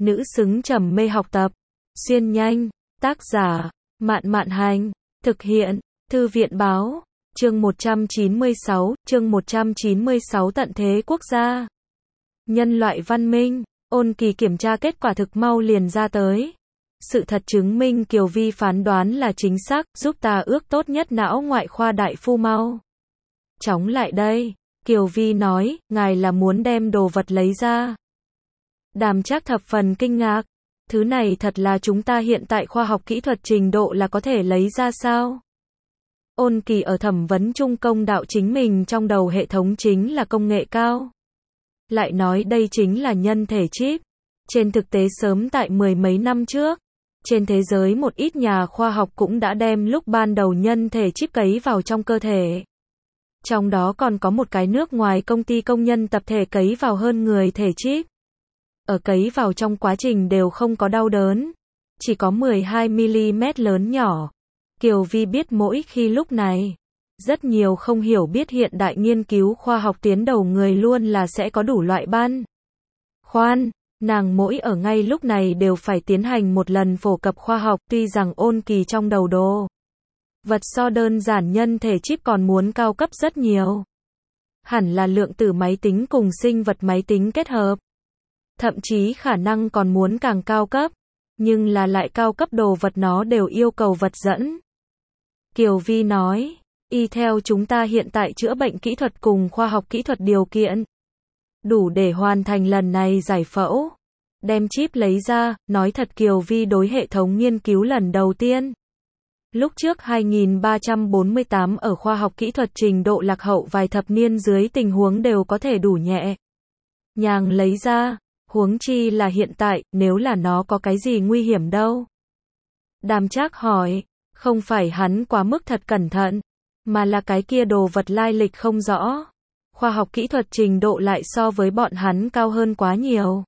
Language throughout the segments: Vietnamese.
nữ xứng trầm mê học tập. Xuyên nhanh, tác giả, Mạn Mạn Hành, thực hiện, Thư viện Báo, chương 196 tận thế quốc gia. Nhân loại văn minh, Ôn Kỳ kiểm tra kết quả thực mau liền ra tới. Sự thật chứng minh Kiều Vi phán đoán là chính xác, giúp ta ước tốt nhất não ngoại khoa đại phu mau chóng lại đây. Kiều Vi nói, ngài là muốn đem đồ vật lấy ra. Đàm Trác thập phần kinh ngạc. Thứ này thật là chúng ta hiện tại khoa học kỹ thuật trình độ là có thể lấy ra sao? Ôn Kỳ ở thẩm vấn chung công đạo chính mình trong đầu hệ thống chính là công nghệ cao. Lại nói đây chính là nhân thể chip. Trên thực tế sớm tại mười mấy năm trước, trên thế giới một ít nhà khoa học cũng đã đem lúc ban đầu nhân thể chip cấy vào trong cơ thể. Trong đó còn có một cái nước ngoài công ty công nhân tập thể cấy vào hơn người thể chip. Ở cấy vào trong quá trình đều không có đau đớn, chỉ có 12mm lớn nhỏ. Kiều Vi biết mỗi khi lúc này, rất nhiều không hiểu biết hiện đại nghiên cứu khoa học tiến đầu người luôn là sẽ có đủ loại băn khoăn. Nàng mỗi ở ngay lúc này đều phải tiến hành một lần phổ cập khoa học, tuy rằng Ôn Kỳ trong đầu đồ vật so đơn giản nhân thể chip còn muốn cao cấp rất nhiều. Hẳn là lượng tử máy tính cùng sinh vật máy tính kết hợp. Thậm chí khả năng còn muốn càng cao cấp, nhưng là lại cao cấp đồ vật nó đều yêu cầu vật dẫn. Kiều Vi nói, y theo chúng ta hiện tại chữa bệnh kỹ thuật cùng khoa học kỹ thuật điều kiện, đủ để hoàn thành lần này giải phẫu. Đem chip lấy ra, nói thật Kiều Vi đối hệ thống nghiên cứu lần đầu tiên. Lúc trước 2348 ở khoa học kỹ thuật trình độ lạc hậu vài thập niên dưới tình huống đều có thể đủ nhẹ nhàng lấy ra, huống chi là hiện tại, nếu là nó có cái gì nguy hiểm đâu. Đàm Trác hỏi, không phải hắn quá mức thật cẩn thận, mà là cái kia đồ vật lai lịch không rõ. Khoa học kỹ thuật trình độ lại so với bọn hắn cao hơn quá nhiều.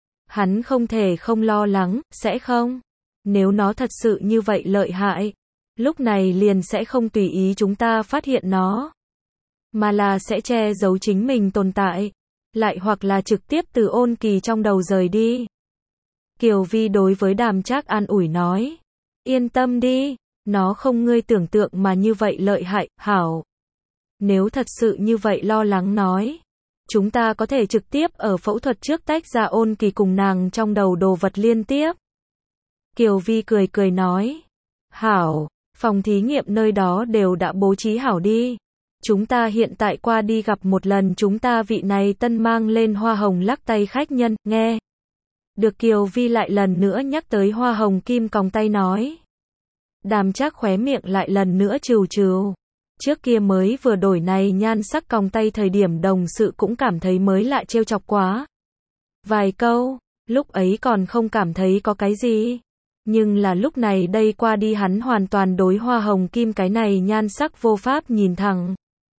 Hắn không thể không lo lắng, sẽ không? Nếu nó thật sự như vậy lợi hại, lúc này liền sẽ không tùy ý chúng ta phát hiện nó, mà là sẽ che giấu chính mình tồn tại, lại hoặc là trực tiếp từ Ôn Kỳ trong đầu rời đi. Kiều Vi đối với Đàm Trác an ủi nói, yên tâm đi, nó không ngươi tưởng tượng mà như vậy lợi hại, hảo. Nếu thật sự như vậy lo lắng nói, chúng ta có thể trực tiếp ở phẫu thuật trước tách ra Ôn Kỳ cùng nàng trong đầu đồ vật liên tiếp. Kiều Vi cười cười nói, hảo, phòng thí nghiệm nơi đó đều đã bố trí hảo đi. Chúng ta hiện tại qua đi gặp một lần chúng ta vị này tân mang lên hoa hồng lắc tay khách nhân, nghe. Được Kiều Vi lại lần nữa nhắc tới hoa hồng kim còng tay nói. Đàm Trác khóe miệng lại lần nữa trừ trừ. Trước kia mới vừa đổi này nhan sắc còng tay thời điểm đồng sự cũng cảm thấy mới lạ trêu chọc quá. Vài câu, lúc ấy còn không cảm thấy có cái gì. Nhưng là lúc này đây qua đi hắn hoàn toàn đối hoa hồng kim cái này nhan sắc vô pháp nhìn thẳng.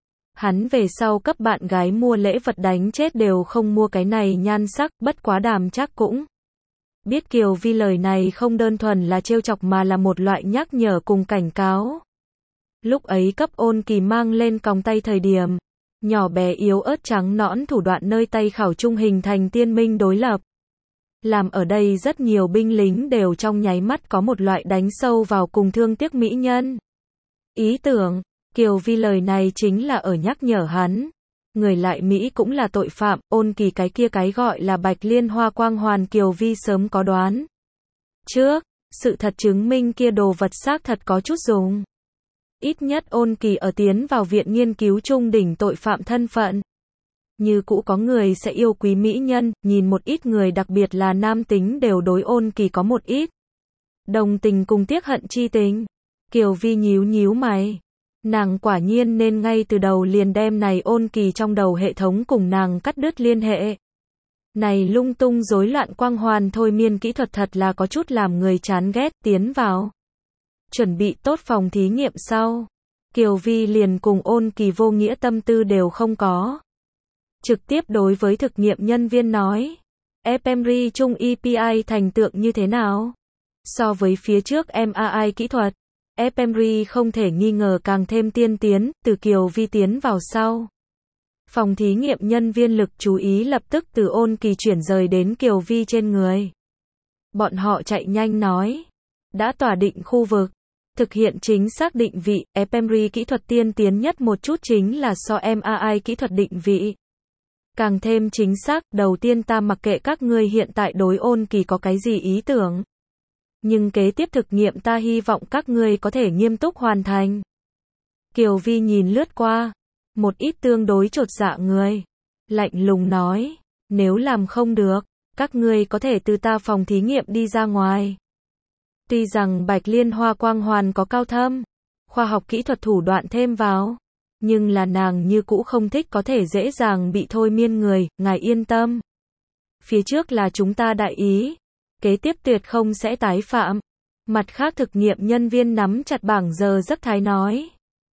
Hắn về sau cấp bạn gái mua lễ vật đánh chết đều không mua cái này nhan sắc, bất quá Đàm Trác cũng biết Kiều Vi lời này không đơn thuần là trêu chọc mà là một loại nhắc nhở cùng cảnh cáo. Lúc ấy cấp Ôn Kỳ mang lên còng tay thời điểm, nhỏ bé yếu ớt trắng nõn thủ đoạn nơi tay khảo trung hình thành tiên minh đối lập. Làm ở đây rất nhiều binh lính đều trong nháy mắt có một loại đánh sâu vào cùng thương tiếc mỹ nhân. Ý tưởng, Kiều Vi lời này chính là ở nhắc nhở hắn. Người lại Mỹ cũng là tội phạm, Ôn Kỳ cái kia cái gọi là bạch liên hoa quang hoàn Kiều Vi sớm có đoán trước, sự thật chứng minh kia đồ vật xác thật có chút dùng. Ít nhất Ôn Kỳ ở tiến vào viện nghiên cứu trung đỉnh tội phạm thân phận. Như cũ có người sẽ yêu quý mỹ nhân, nhìn một ít người đặc biệt là nam tính đều đối Ôn Kỳ có một ít đồng tình cùng tiếc hận chi tình. Kiều Vi nhíu nhíu mày. Nàng quả nhiên nên ngay từ đầu liền đem này Ôn Kỳ trong đầu hệ thống cùng nàng cắt đứt liên hệ. Này lung tung rối loạn quang hoàn thôi miên kỹ thuật thật là có chút làm người chán ghét. Tiến vào, chuẩn bị tốt phòng thí nghiệm sau, Kiều Vi liền cùng Ôn Kỳ vô nghĩa tâm tư đều không có. Trực tiếp đối với thực nghiệm nhân viên nói, fMRI chung EPI thành tượng như thế nào? So với phía trước MRI kỹ thuật, fMRI không thể nghi ngờ càng thêm tiên tiến. Từ Kiều Vi tiến vào sau, phòng thí nghiệm nhân viên lực chú ý lập tức từ Ôn Kỳ chuyển rời đến Kiều Vi trên người. Bọn họ chạy nhanh nói. Đã tỏa định khu vực. Thực hiện chính xác định vị, fMRI kỹ thuật tiên tiến nhất một chút chính là SOM-AI kỹ thuật định vị. Càng thêm chính xác, đầu tiên ta mặc kệ các ngươi hiện tại đối ôn kỳ có cái gì ý tưởng. Nhưng kế tiếp thực nghiệm ta hy vọng các ngươi có thể nghiêm túc hoàn thành. Kiều Vi nhìn lướt qua. Một ít tương đối chột dạ người. Lạnh lùng nói. Nếu làm không được, các ngươi có thể từ ta phòng thí nghiệm đi ra ngoài. Tuy rằng Bạch Liên Hoa quang hoàn có cao thâm, khoa học kỹ thuật thủ đoạn thêm vào, nhưng là nàng như cũ không thích có thể dễ dàng bị thôi miên người, ngài yên tâm. Phía trước là chúng ta đại ý, kế tiếp tuyệt không sẽ tái phạm. Mặt khác thực nghiệm nhân viên nắm chặt bảng giờ giấc thái nói.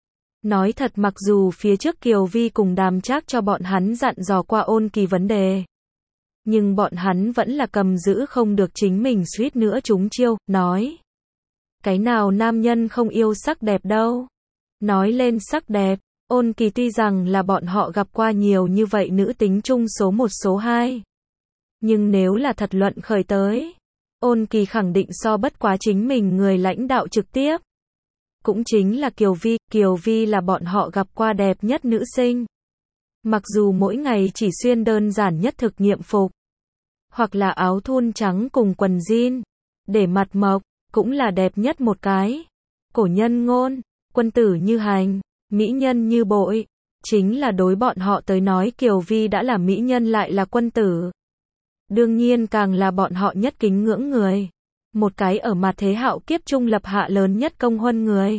Nói thật mặc dù phía trước Kiều Vi cùng Đàm Trác cho bọn hắn dặn dò qua ôn kỳ vấn đề. Nhưng bọn hắn vẫn là cầm giữ không được chính mình suýt nữa trúng chiêu, nói. Cái nào nam nhân không yêu sắc đẹp đâu. Nói lên sắc đẹp, ôn kỳ tuy rằng là bọn họ gặp qua nhiều như vậy nữ tính chung số 1 số 2. Nhưng nếu là thật luận khởi tới, ôn kỳ khẳng định so bất quá chính mình người lãnh đạo trực tiếp. Cũng chính là Kiều Vi là bọn họ gặp qua đẹp nhất nữ sinh. Mặc dù mỗi ngày chỉ xuyên đơn giản nhất thực nghiệm phục, hoặc là áo thun trắng cùng quần jean, để mặt mộc, cũng là đẹp nhất một cái. Cổ nhân ngôn, quân tử như hành, mỹ nhân như bội, chính là đối bọn họ tới nói Kiều Vi đã là mỹ nhân lại là quân tử. Đương nhiên càng là bọn họ nhất kính ngưỡng người. Một cái ở mặt thế hạo kiếp trung lập hạ lớn nhất công huân người.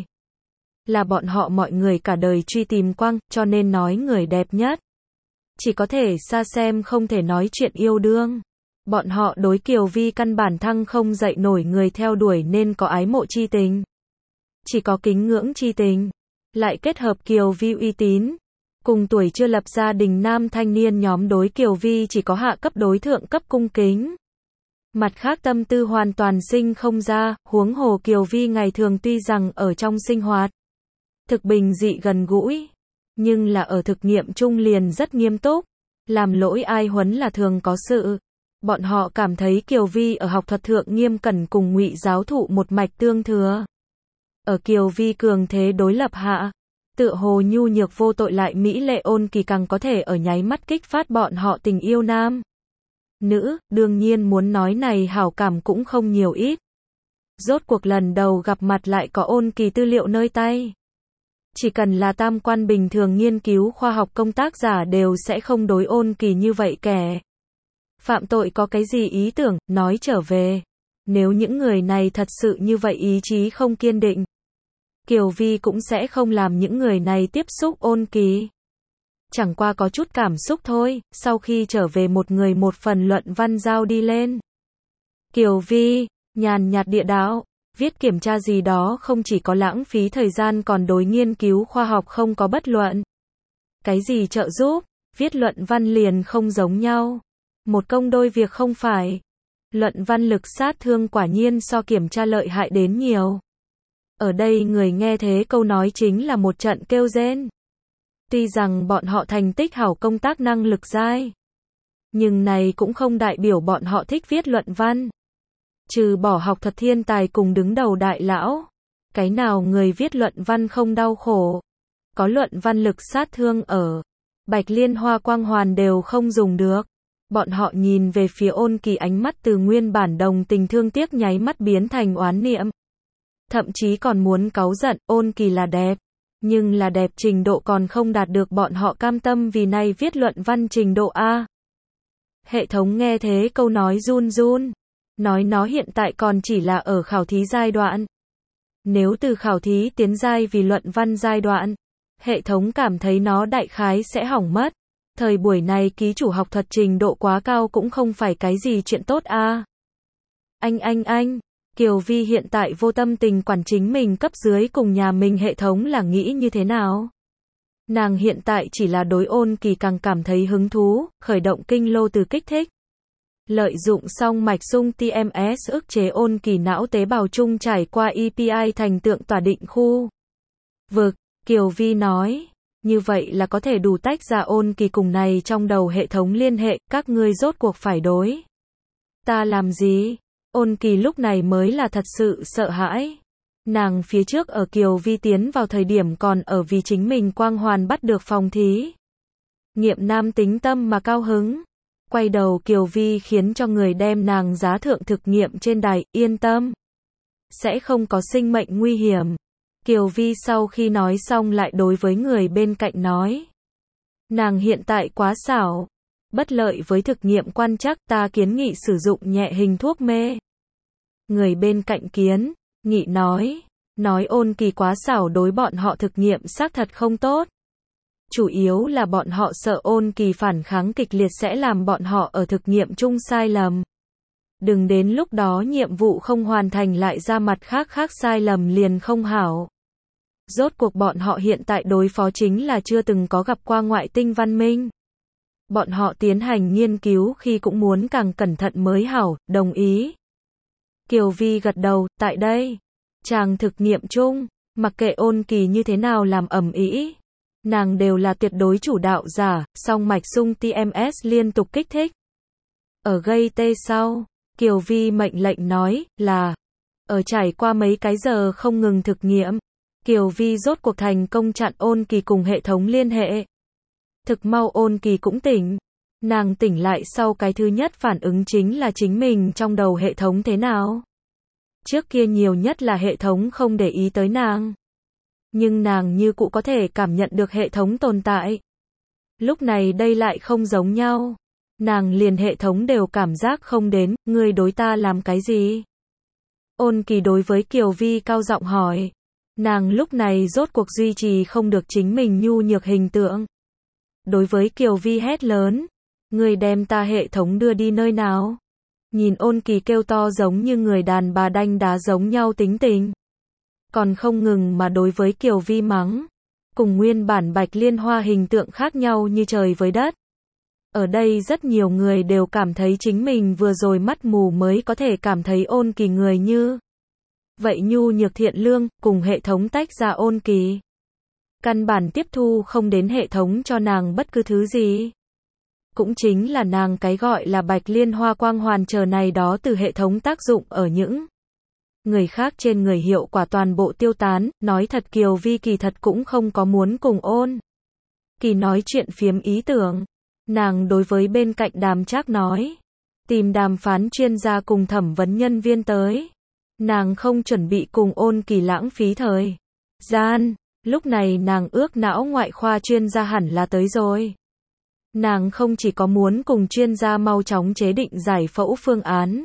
Là bọn họ mọi người cả đời truy tìm quang, cho nên nói người đẹp nhất. Chỉ có thể xa xem không thể nói chuyện yêu đương. Bọn họ đối Kiều Vi căn bản thăng không dậy nổi người theo đuổi nên có ái mộ chi tình. Chỉ có kính ngưỡng chi tình. Lại kết hợp Kiều Vi uy tín. Cùng tuổi chưa lập gia đình nam thanh niên nhóm đối Kiều Vi chỉ có hạ cấp đối thượng cấp cung kính. Mặt khác tâm tư hoàn toàn sinh không ra, huống hồ Kiều Vi ngày thường tuy rằng ở trong sinh hoạt thực bình dị gần gũi, nhưng là ở thực nghiệm chung liền rất nghiêm túc, làm lỗi ai huấn là thường có sự. Bọn họ cảm thấy Kiều Vi ở học thuật thượng nghiêm cẩn cùng Ngụy giáo thụ một mạch tương thừa. Ở Kiều Vi cường thế đối lập hạ, tựa hồ nhu nhược vô tội lại mỹ lệ ôn kỳ càng có thể ở nháy mắt kích phát bọn họ tình yêu nam. Nữ, đương nhiên muốn nói này hảo cảm cũng không nhiều ít. Rốt cuộc lần đầu gặp mặt lại có ôn kỳ tư liệu nơi tay. Chỉ cần là tam quan bình thường nghiên cứu khoa học công tác giả đều sẽ không đối ôn kỳ như vậy kẻ. Phạm tội có cái gì ý tưởng, nói trở về. Nếu những người này thật sự như vậy ý chí không kiên định, Kiều Vi cũng sẽ không làm những người này tiếp xúc ôn kỳ. Chẳng qua có chút cảm xúc thôi, sau khi trở về một người một phần luận văn giao đi lên. Kiều Vi, nhàn nhạt địa đạo, viết kiểm tra gì đó không chỉ có lãng phí thời gian còn đối nghiên cứu khoa học không có bất luận. Cái gì trợ giúp, viết luận văn liền không giống nhau. Một công đôi việc không phải. Luận văn lực sát thương quả nhiên so kiểm tra lợi hại đến nhiều. Ở đây người nghe thế câu nói chính là một trận kêu rên. Tuy rằng bọn họ thành tích hảo công tác năng lực dai, nhưng này cũng không đại biểu bọn họ thích viết luận văn. Trừ bỏ học thuật thiên tài cùng đứng đầu đại lão, cái nào người viết luận văn không đau khổ. Có luận văn lực sát thương ở Bạch Liên Hoa quang hoàn đều không dùng được. Bọn họ nhìn về phía ôn kỳ ánh mắt từ nguyên bản đồng tình thương tiếc nháy mắt biến thành oán niệm. Thậm chí còn muốn cáu giận, ôn kỳ là đẹp. Nhưng là đẹp trình độ còn không đạt được bọn họ cam tâm vì này viết luận văn trình độ A. Hệ thống nghe thế câu nói run run. Nói nó hiện tại còn chỉ là ở khảo thí giai đoạn. Nếu từ khảo thí tiến giai vì luận văn giai đoạn, hệ thống cảm thấy nó đại khái sẽ hỏng mất. Thời buổi này ký chủ học thuật trình độ quá cao cũng không phải cái gì chuyện tốt a. Anh, Kiều Vi hiện tại vô tâm tình quản chính mình cấp dưới cùng nhà mình hệ thống là nghĩ như thế nào? Nàng hiện tại chỉ là đối ôn kỳ càng cảm thấy hứng thú, khởi động kinh lô từ kích thích. Lợi dụng xong mạch sung TMS ức chế ôn kỳ não tế bào chung trải qua EPI thành tượng tỏa định khu vực, Kiều Vi nói. Như vậy là có thể đủ tách ra ôn kỳ cùng này trong đầu hệ thống liên hệ, các ngươi rốt cuộc phải đối ta làm gì? Ôn Kỳ lúc này mới là thật sự sợ hãi. Nàng phía trước ở Kiều Vi tiến vào thời điểm còn ở vì chính mình quang hoàn bắt được phòng thí nghiệm nam tính tâm mà cao hứng. Quay đầu Kiều Vi khiến cho người đem nàng giá thượng thực nghiệm trên đài, yên tâm. Sẽ không có sinh mệnh nguy hiểm. Kiều Vi sau khi nói xong lại đối với người bên cạnh nói. Nàng hiện tại quá xảo. Bất lợi với thực nghiệm quan trắc, ta kiến nghị sử dụng nhẹ hình thuốc mê. Người bên cạnh kiến nghị nói Ôn Kỳ quá xảo đối bọn họ thực nghiệm xác thật không tốt. Chủ yếu là bọn họ sợ Ôn Kỳ phản kháng kịch liệt sẽ làm bọn họ ở thực nghiệm chung sai lầm. Đừng đến lúc đó nhiệm vụ không hoàn thành lại ra mặt khác sai lầm liền không hảo. Rốt cuộc bọn họ hiện tại đối phó chính là chưa từng có gặp qua ngoại tinh văn minh. Bọn họ tiến hành nghiên cứu khi cũng muốn càng cẩn thận mới hảo, đồng ý. Kiều Vi gật đầu, tại đây. Chàng thực nghiệm chung, mặc kệ Ôn Kỳ như thế nào làm ầm ĩ, nàng đều là tuyệt đối chủ đạo giả, song mạch sung TMS liên tục kích thích. Ở gây tê sau, Kiều Vi mệnh lệnh nói là, ở trải qua mấy cái giờ không ngừng thực nghiệm, Kiều Vi rốt cuộc thành công chặn Ôn Kỳ cùng hệ thống liên hệ. Thực mau Ôn Kỳ cũng tỉnh. Nàng tỉnh lại sau cái thứ nhất phản ứng chính là chính mình trong đầu hệ thống thế nào. Trước kia nhiều nhất là hệ thống không để ý tới nàng. Nhưng nàng như cũ có thể cảm nhận được hệ thống tồn tại. Lúc này đây lại không giống nhau. Nàng liền hệ thống đều cảm giác không đến, ngươi đối ta làm cái gì? Ôn Kỳ đối với Kiều Vi cao giọng hỏi. Nàng lúc này rốt cuộc duy trì không được chính mình nhu nhược hình tượng. Đối với Kiều Vi hét lớn. Ngươi đem ta hệ thống đưa đi nơi nào? Nhìn Ôn Kỳ kêu to giống như người đàn bà đanh đá giống nhau tính tình. Còn không ngừng mà đối với Kiều Vi mắng. Cùng nguyên bản Bạch Liên Hoa hình tượng khác nhau như trời với đất. Ở đây rất nhiều người đều cảm thấy chính mình vừa rồi mắt mù mới có thể cảm thấy Ôn Kỳ người như. Vậy nhu nhược thiện lương, cùng hệ thống tách ra Ôn Kỳ. Căn bản tiếp thu không đến hệ thống cho nàng bất cứ thứ gì. Cũng chính là nàng cái gọi là Bạch Liên Hoa quang hoàn chờ này đó từ hệ thống tác dụng ở những người khác trên người hiệu quả toàn bộ tiêu tán, nói thật Kiều Vi kỳ thật cũng không có muốn cùng Ôn Kỳ nói chuyện phiếm ý tưởng. Nàng đối với bên cạnh Đàm Trác nói, tìm đàm phán chuyên gia cùng thẩm vấn nhân viên tới. Nàng không chuẩn bị cùng Ôn Kỳ lãng phí thời gian, lúc này nàng ước não ngoại khoa chuyên gia hẳn là tới rồi. Nàng không chỉ có muốn cùng chuyên gia mau chóng chế định giải phẫu phương án,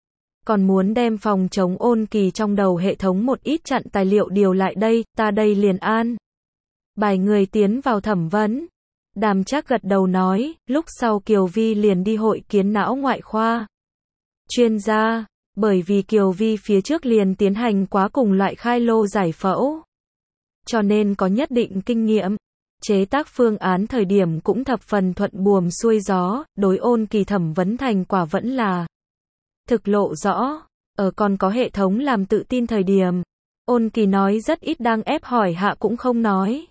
còn muốn đem phòng chống Ôn Kỳ trong đầu hệ thống một ít chặn tài liệu điều lại đây, ta đây liền an. Bài người tiến vào thẩm vấn. Đàm Trác gật đầu nói, lúc sau Kiều Vi liền đi hội kiến não ngoại khoa chuyên gia, bởi vì Kiều Vi phía trước liền tiến hành quá cùng loại khai lô giải phẫu, cho nên có nhất định kinh nghiệm. Chế tác phương án thời điểm cũng thập phần thuận buồm xuôi gió, đối Ôn Kỳ thẩm vấn thành quả vẫn là thực lộ rõ. Ở còn có hệ thống làm tự tin thời điểm, Ôn Kỳ nói rất ít đang ép hỏi hạ cũng không nói.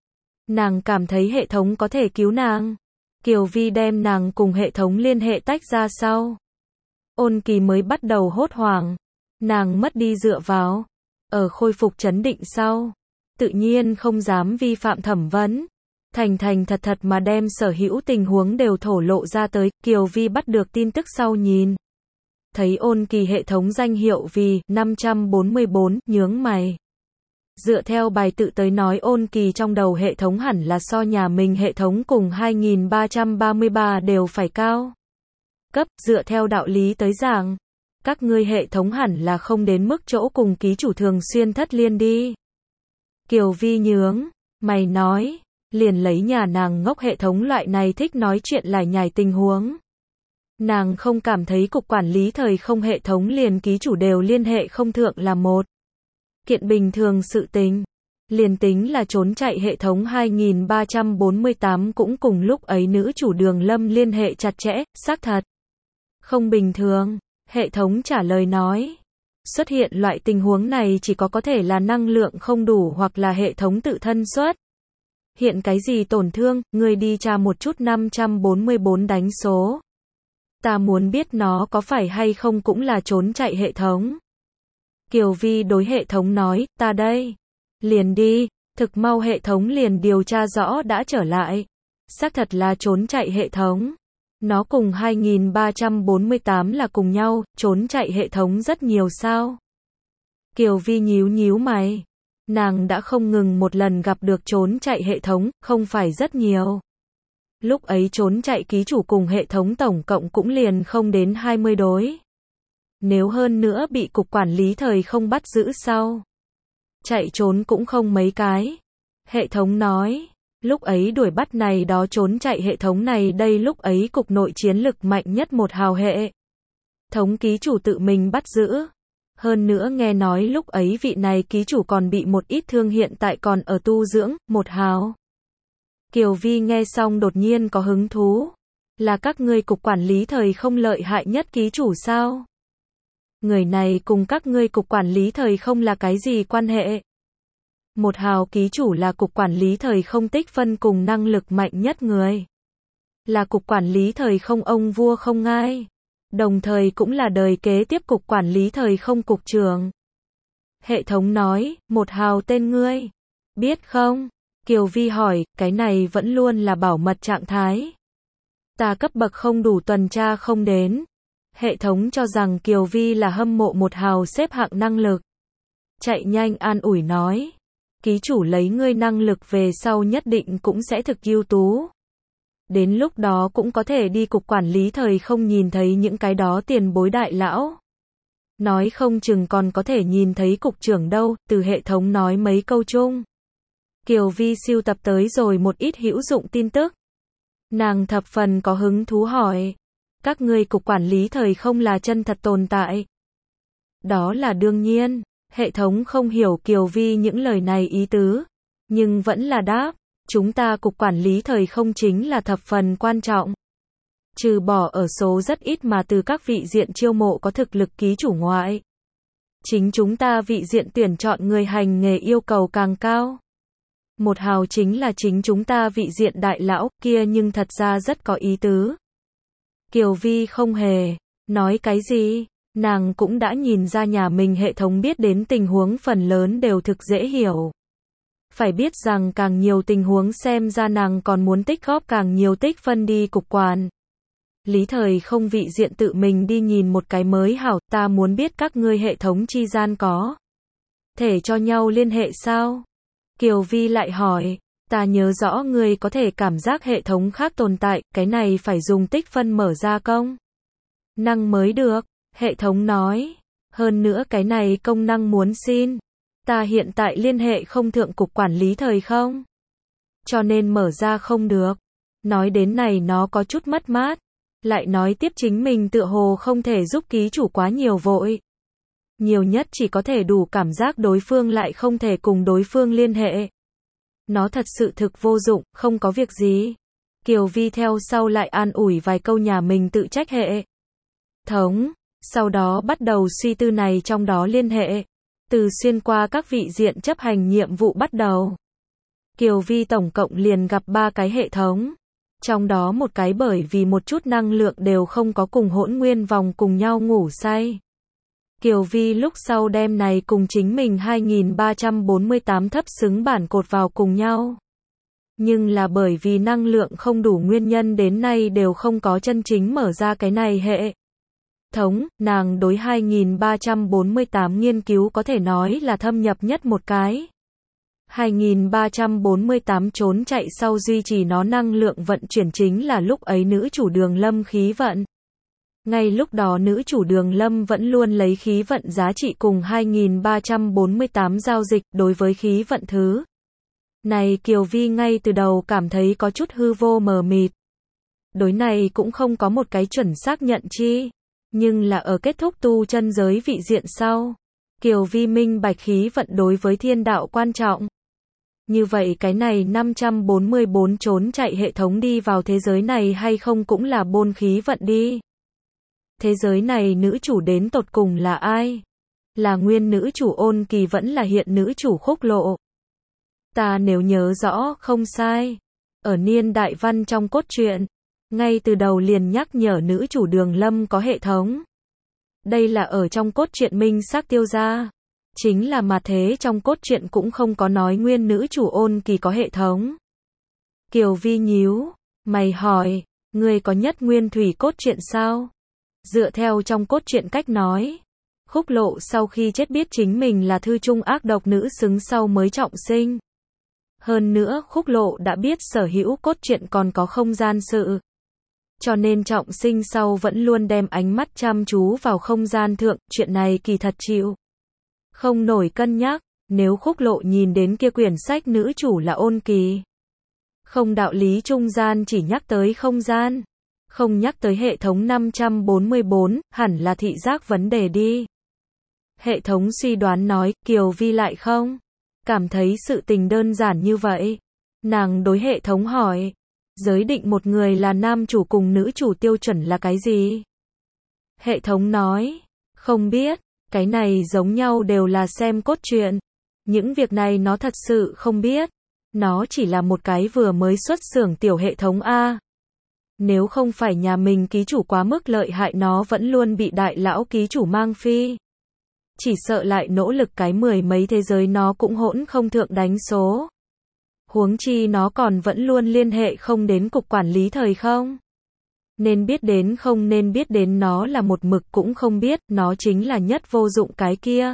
Nàng cảm thấy hệ thống có thể cứu nàng. Kiều Vi đem nàng cùng hệ thống liên hệ tách ra sau. Ôn Kỳ mới bắt đầu hốt hoảng. Nàng mất đi dựa vào. Ở khôi phục trấn định sau. Tự nhiên không dám vi phạm thẩm vấn. Thành thật mà đem sở hữu tình huống đều thổ lộ ra tới. Kiều Vi bắt được tin tức sau nhìn. Thấy Ôn Kỳ hệ thống danh hiệu vì 544, nhướng mày. Dựa theo bài tự tới nói Ôn Kỳ trong đầu hệ thống hẳn là so nhà mình hệ thống cùng 2333 đều phải cao cấp, dựa theo đạo lý tới giảng. Các ngươi hệ thống hẳn là không đến mức chỗ cùng ký chủ thường xuyên thất liên đi. Kiều Vi nhướng mày nói, liền lấy nhà nàng ngốc hệ thống loại này thích nói chuyện lải nhải tình huống. Nàng không cảm thấy cục quản lý thời không hệ thống liền ký chủ đều liên hệ không thượng là một kiện bình thường sự tình. Liền tính là trốn chạy hệ thống 2348 cũng cùng lúc ấy nữ chủ Đường Lâm liên hệ chặt chẽ, xác thật. Không bình thường, hệ thống trả lời nói. Xuất hiện loại tình huống này chỉ có thể là năng lượng không đủ hoặc là hệ thống tự thân xuất hiện cái gì tổn thương, người đi tra một chút 544 đánh số. Ta muốn biết nó có phải hay không cũng là trốn chạy hệ thống. Kiều Vi đối hệ thống nói, ta đây. Liền đi, thực mau hệ thống liền điều tra rõ đã trở lại. Xác thật là trốn chạy hệ thống. Nó cùng 2348 là cùng nhau, trốn chạy hệ thống rất nhiều sao? Kiều Vi nhíu nhíu mày. Nàng đã không ngừng một lần gặp được trốn chạy hệ thống, không phải rất nhiều. Lúc ấy trốn chạy ký chủ cùng hệ thống tổng cộng cũng liền không đến 20 đối. Nếu hơn nữa bị cục quản lý thời không bắt giữ sau. Chạy trốn cũng không mấy cái. Hệ thống nói, lúc ấy đuổi bắt này đó trốn chạy hệ thống này đây lúc ấy cục nội chiến lực mạnh nhất một hào hệ. Thống ký chủ tự mình bắt giữ. Hơn nữa nghe nói lúc ấy vị này ký chủ còn bị một ít thương hiện tại còn ở tu dưỡng, một hào. Kiều Vi nghe xong đột nhiên có hứng thú. Là các ngươi cục quản lý thời không lợi hại nhất ký chủ sao? Người này cùng các ngươi cục quản lý thời không là cái gì quan hệ? Một hào ký chủ là cục quản lý thời không tích phân cùng năng lực mạnh nhất người. Là cục quản lý thời không ông vua không ngai. Đồng thời cũng là đời kế tiếp cục quản lý thời không cục trưởng. Hệ thống nói, một hào tên ngươi. Biết không? Kiều Vi hỏi, cái này vẫn luôn là bảo mật trạng thái. Ta cấp bậc không đủ tuần tra không đến. Hệ thống cho rằng Kiều Vi là hâm mộ một hào xếp hạng năng lực. Chạy nhanh an ủi nói. Ký chủ lấy ngươi năng lực về sau nhất định cũng sẽ thực ưu tú. Đến lúc đó cũng có thể đi cục quản lý thời không nhìn thấy những cái đó tiền bối đại lão. Nói không chừng còn có thể nhìn thấy cục trưởng đâu, từ hệ thống nói mấy câu chung. Kiều Vi sưu tập tới rồi một ít hữu dụng tin tức. Nàng thập phần có hứng thú hỏi. Các ngươi cục quản lý thời không là chân thật tồn tại. Đó là đương nhiên. Hệ thống không hiểu Kiều Vi những lời này ý tứ. Nhưng vẫn là đáp. Chúng ta cục quản lý thời không chính là thập phần quan trọng. Trừ bỏ ở số rất ít mà từ các vị diện chiêu mộ có thực lực ký chủ ngoại. Chính chúng ta vị diện tuyển chọn người hành nghề yêu cầu càng cao. Một hào chính là chính chúng ta vị diện đại lão kia nhưng thật ra rất có ý tứ. Kiều Vi không hề nói cái gì, nàng cũng đã nhìn ra nhà mình hệ thống biết đến tình huống phần lớn đều thực dễ hiểu. Phải biết rằng càng nhiều tình huống xem ra nàng còn muốn tích góp càng nhiều tích phân đi cục quản. Lý thời không vị diện tự mình đi nhìn một cái mới hảo, ta muốn biết các ngươi hệ thống chi gian có thể cho nhau liên hệ sao? Kiều Vi lại hỏi, ta nhớ rõ ngươi có thể cảm giác hệ thống khác tồn tại, cái này phải dùng tích phân mở ra công năng mới được, hệ thống nói. Hơn nữa cái này công năng muốn xin. Ta hiện tại liên hệ không thượng cục quản lý thời không. Cho nên mở ra không được. Nói đến này nó có chút mất mát. Lại nói tiếp chính mình tựa hồ không thể giúp ký chủ quá nhiều vội. Nhiều nhất chỉ có thể đủ cảm giác đối phương lại không thể cùng đối phương liên hệ. Nó thật sự thực vô dụng, không có việc gì. Kiều Vi theo sau lại an ủi vài câu nhà mình tự trách hệ thống. Sau đó bắt đầu suy tư này trong đó liên hệ. Từ xuyên qua các vị diện chấp hành nhiệm vụ bắt đầu. Kiều Vi tổng cộng liền gặp 3 cái hệ thống. Trong đó một cái bởi vì một chút năng lượng đều không có cùng hỗn nguyên vòng cùng nhau ngủ say. Kiều Vi lúc sau đem này cùng chính mình 2348 thấp xứng bản cột vào cùng nhau. Nhưng là bởi vì năng lượng không đủ nguyên nhân đến nay đều không có chân chính mở ra cái này hệ thống, nàng đối 2348 nghiên cứu có thể nói là thâm nhập nhất một cái. 2348 trốn chạy sau duy trì nó năng lượng vận chuyển chính là lúc ấy nữ chủ Đường Lâm khí vận. Ngay lúc đó nữ chủ Đường Lâm vẫn luôn lấy khí vận giá trị cùng 2348 giao dịch đối với khí vận thứ. Này Kiều Vi ngay từ đầu cảm thấy có chút hư vô mờ mịt. Đối này cũng không có một cái chuẩn xác nhận chi. Nhưng là ở kết thúc tu chân giới vị diện sau. Kiều Vi minh bạch khí vận đối với thiên đạo quan trọng. Như vậy cái này 544 trốn chạy hệ thống đi vào thế giới này hay không cũng là bôn khí vận đi. Thế giới này nữ chủ đến tột cùng là ai? Là nguyên nữ chủ Ôn Kỳ vẫn là hiện nữ chủ Khúc Lộ? Ta nếu nhớ rõ không sai. Ở niên đại văn trong cốt truyện, ngay từ đầu liền nhắc nhở nữ chủ Đường Lâm có hệ thống. Đây là ở trong cốt truyện minh xác tiêu ra. Chính là mà thế trong cốt truyện cũng không có nói nguyên nữ chủ Ôn Kỳ có hệ thống. Kiều Vi nhíu mày hỏi, ngươi có nhất nguyên thủy cốt truyện sao? Dựa theo trong cốt truyện cách nói, Khúc Lộ sau khi chết biết chính mình là thư trung ác độc nữ xứng sau mới trọng sinh. Hơn nữa Khúc Lộ đã biết sở hữu cốt truyện còn có không gian sự. Cho nên trọng sinh sau vẫn luôn đem ánh mắt chăm chú vào không gian thượng, chuyện này kỳ thật chịu không nổi cân nhắc, nếu Khúc Lộ nhìn đến kia quyển sách nữ chủ là Ôn Kỳ. Không đạo lý trung gian chỉ nhắc tới không gian, không nhắc tới hệ thống 544, hẳn là thị giác vấn đề đi. Hệ thống suy đoán nói, Kiều Vi lại không cảm thấy sự tình đơn giản như vậy. Nàng đối hệ thống hỏi, giới định một người là nam chủ cùng nữ chủ tiêu chuẩn là cái gì? Hệ thống nói, không biết, cái này giống nhau đều là xem cốt truyện. Những việc này nó thật sự không biết. Nó chỉ là một cái vừa mới xuất xưởng tiểu hệ thống A. Nếu không phải nhà mình ký chủ quá mức lợi hại nó vẫn luôn bị đại lão ký chủ mang phi. Chỉ sợ lại nỗ lực cái mười mấy thế giới nó cũng hỗn không thượng đánh số. Huống chi nó còn vẫn luôn liên hệ không đến cục quản lý thời không. Nên biết đến không nên biết đến nó là một mực cũng không biết, nó chính là nhất vô dụng cái kia.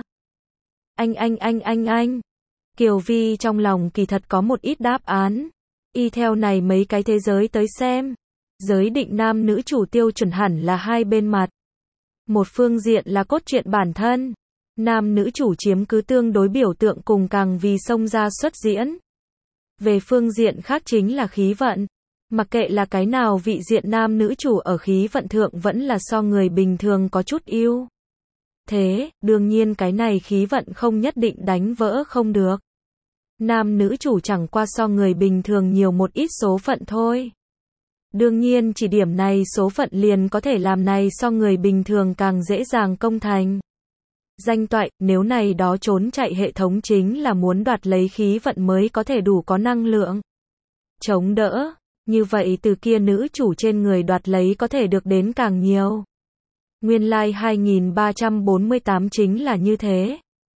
Anh. Kiều Vi trong lòng kỳ thật có một ít đáp án. Y theo này mấy cái thế giới tới xem. Giới định nam nữ chủ tiêu chuẩn hẳn là hai bên mặt. Một phương diện là cốt truyện bản thân. Nam nữ chủ chiếm cứ tương đối biểu tượng cùng càng vì xông ra xuất diễn. Về phương diện khác chính là khí vận. Mặc kệ là cái nào vị diện nam nữ chủ ở khí vận thượng vẫn là so người bình thường có chút ưu. Thế, đương nhiên cái này khí vận không nhất định đánh vỡ không được. Nam nữ chủ chẳng qua so người bình thường nhiều một ít số phận thôi. Đương nhiên chỉ điểm này số phận liền có thể làm này so người bình thường càng dễ dàng công thành. Danh toại, nếu này đó trốn chạy hệ thống chính là muốn đoạt lấy khí vận mới có thể đủ có năng lượng chống đỡ, như vậy từ kia nữ chủ trên người đoạt lấy có thể được đến càng nhiều. Nguyên lai 2348 chính là như thế.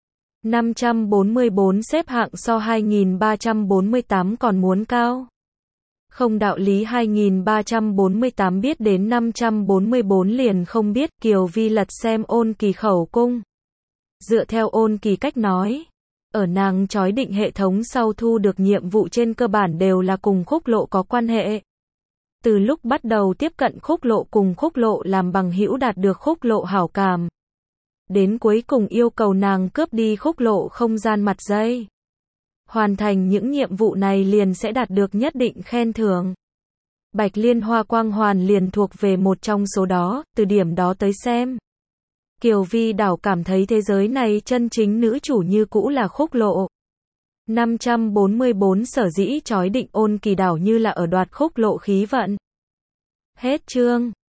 544 xếp hạng so 2348 còn muốn cao. Không đạo lý 2348 biết đến 544 liền không biết. Kiều Vi lật xem Ôn Kỳ khẩu cung. Dựa theo Ôn Kỳ cách nói, ở nàng chói định hệ thống sau thu được nhiệm vụ trên cơ bản đều là cùng Khúc Lộ có quan hệ. Từ lúc bắt đầu tiếp cận Khúc Lộ cùng Khúc Lộ làm bằng hữu đạt được Khúc Lộ hảo cảm. Đến cuối cùng yêu cầu nàng cướp đi Khúc Lộ không gian mặt dây. Hoàn thành những nhiệm vụ này liền sẽ đạt được nhất định khen thưởng. Bạch Liên Hoa quang hoàn liền thuộc về một trong số đó, từ điểm đó tới xem. Kiều Vi đảo cảm thấy thế giới này chân chính nữ chủ như cũ là Khúc Lộ. 544 sở dĩ chói định Ôn Kỳ đảo như là ở đoạt Khúc Lộ khí vận. Hết chương.